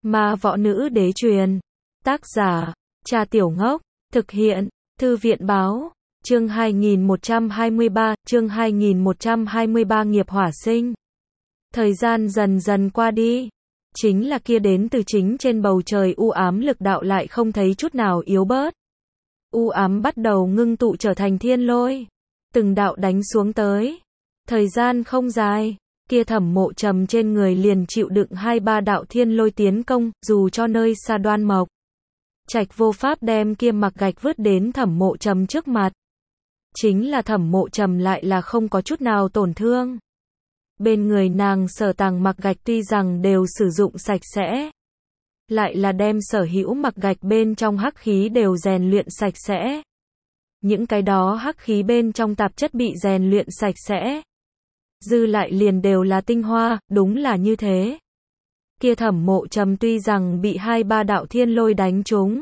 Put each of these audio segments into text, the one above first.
Ma võ nữ đế truyền. Tác giả, Trà Tiểu Ngốc. Thực hiện, Thư viện báo. Chương 2123, chương 2123 nghiệp hỏa sinh. Thời gian dần dần qua đi. Chính là kia đến từ chính trên bầu trời u ám lực đạo lại không thấy chút nào yếu bớt. U ám bắt đầu ngưng tụ trở thành thiên lôi. Từng đạo đánh xuống tới. Thời gian không dài. Kia Thẩm Mộ Trầm trên người liền chịu đựng 2-3 đạo thiên lôi tiến công, dù cho nơi xa Đoan Mộc Trạch vô pháp đem kia mặc gạch vứt đến Thẩm Mộ Trầm trước mặt. Chính là Thẩm Mộ Trầm lại là không có chút nào tổn thương. Bên người nàng sở tàng mặc gạch tuy rằng đều sử dụng sạch sẽ, lại là đem sở hữu mặc gạch bên trong hắc khí đều rèn luyện sạch sẽ. Những cái đó hắc khí bên trong tạp chất bị rèn luyện sạch sẽ. Dư lại liền đều là tinh hoa, đúng là như thế. Kia Thẩm Mộ Trầm tuy rằng bị 2-3 đạo thiên lôi đánh trúng,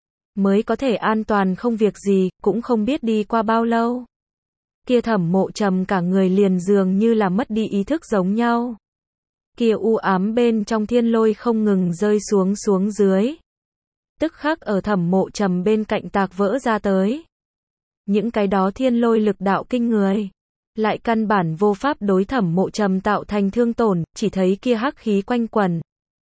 mới có thể an toàn không việc gì, cũng không biết đi qua bao lâu. Kia Thẩm Mộ Trầm cả người liền dường như là mất đi ý thức giống nhau. Kia u ám bên trong thiên lôi không ngừng rơi xuống dưới. Tức khắc ở Thẩm Mộ Trầm bên cạnh tạc vỡ ra tới. Những cái đó thiên lôi lực đạo kinh người, lại căn bản vô pháp đối Thẩm Mộ Trầm tạo thành thương tổn, chỉ thấy kia hắc khí quanh quẩn,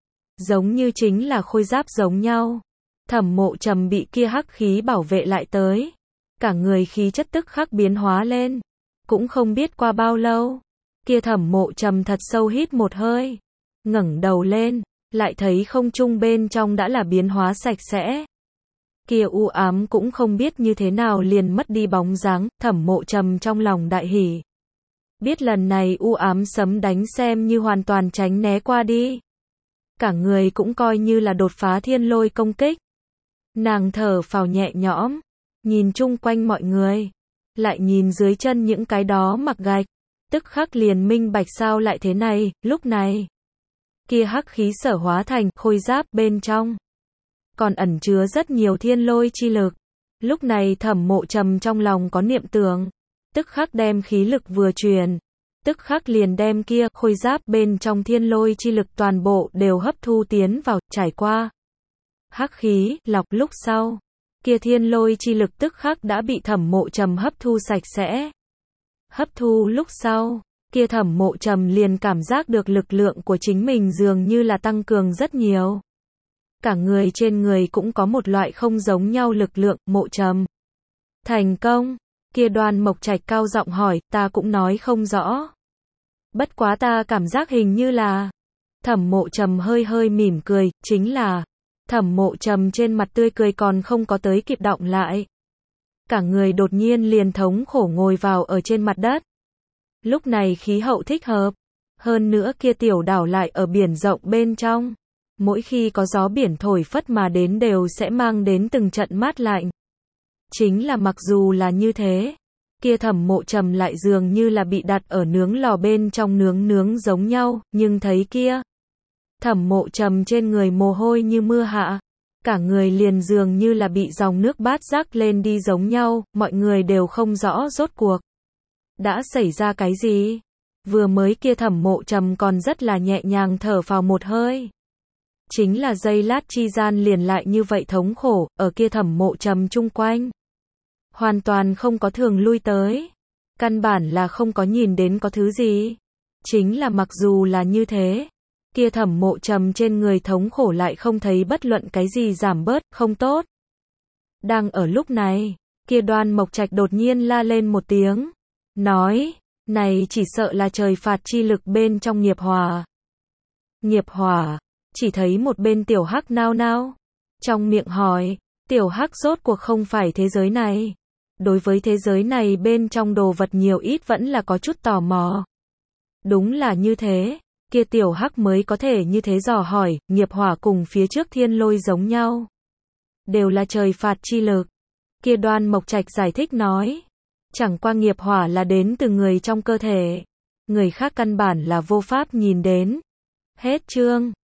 giống như chính là khôi giáp giống nhau. Thẩm Mộ Trầm bị kia hắc khí bảo vệ lại tới, cả người khí chất tức khắc biến hóa lên. Cũng không biết qua bao lâu, kia Thẩm Mộ Trầm thật sâu hít một hơi, ngẩng đầu lên, lại thấy không trung bên trong đã là biến hóa sạch sẽ. Kia u ám cũng không biết như thế nào liền mất đi bóng dáng. Thẩm Mộ Trầm trong lòng đại hỉ. Biết lần này u ám sấm đánh xem như hoàn toàn tránh né qua đi. Cả người cũng coi như là đột phá thiên lôi công kích. Nàng thở phào nhẹ nhõm, nhìn chung quanh mọi người, lại nhìn dưới chân những cái đó mặc gạch, tức khắc liền minh bạch sao lại thế này. Lúc này, kia hắc khí sở hóa thành khôi giáp bên trong, còn ẩn chứa rất nhiều thiên lôi chi lực. Lúc này Thẩm Mộ Trầm trong lòng có niệm tưởng, tức khắc đem khí lực vừa truyền, tức khắc liền đem kia khôi giáp bên trong thiên lôi chi lực toàn bộ đều hấp thu tiến vào. Trải qua hắc khí lọc lúc sau, kia thiên lôi chi lực tức khắc đã bị Thẩm Mộ Trầm hấp thu sạch sẽ. Hấp thu lúc sau, kia Thẩm Mộ Trầm liền cảm giác được lực lượng của chính mình dường như là tăng cường rất nhiều. Cả người trên người cũng có một loại không giống nhau lực lượng. Mộ Trầm, thành công. Kia Đoan Mộc Trạch cao giọng hỏi, ta cũng nói không rõ. Bất quá ta cảm giác hình như là. Thẩm Mộ Trầm hơi hơi mỉm cười, chính là. Thẩm Mộ Trầm trên mặt tươi cười còn không có tới kịp đọng lại. Cả người đột nhiên liền thống khổ ngồi vào ở trên mặt đất. Lúc này khí hậu thích hợp. Hơn nữa kia tiểu đảo lại ở biển rộng bên trong. Mỗi khi có gió biển thổi phất mà đến đều sẽ mang đến từng trận mát lạnh. Chính là mặc dù là như thế, kia Thẩm Mộ Trầm lại dường như là bị đặt ở nướng lò bên trong nướng giống nhau, nhưng thấy kia Thẩm Mộ Trầm trên người mồ hôi như mưa hạ, cả người liền dường như là bị dòng nước bát rác lên đi giống nhau. Mọi người đều không rõ rốt cuộc đã xảy ra cái gì. Vừa mới kia Thẩm Mộ Trầm còn rất là nhẹ nhàng thở phào một hơi, chính là giây lát chi gian liền lại như vậy thống khổ. Ở kia Thẩm Mộ Trầm chung quanh, hoàn toàn không có thường lui tới, căn bản là không có nhìn đến có thứ gì. Chính là mặc dù là như thế, kia Thẩm Mộ Trầm trên người thống khổ lại không thấy bất luận cái gì giảm bớt. Không tốt. Đang ở lúc này, kia Đoan Mộc Trạch đột nhiên la lên một tiếng, nói, này chỉ sợ là trời phạt chi lực bên trong nghiệp hỏa. Nghiệp hỏa? Chỉ thấy một bên Tiểu Hắc nao nao, trong miệng hỏi, Tiểu Hắc rốt cuộc không phải thế giới này. Đối với thế giới này bên trong đồ vật nhiều ít vẫn là có chút tò mò. Đúng là như thế, kia Tiểu Hắc mới có thể như thế dò hỏi. Nghiệp hỏa cùng phía trước thiên lôi giống nhau, đều là trời phạt chi lực. Kia Đoan Mộc Trạch giải thích nói, chẳng qua nghiệp hỏa là đến từ người trong cơ thể, người khác căn bản là vô pháp nhìn đến. Hết chương.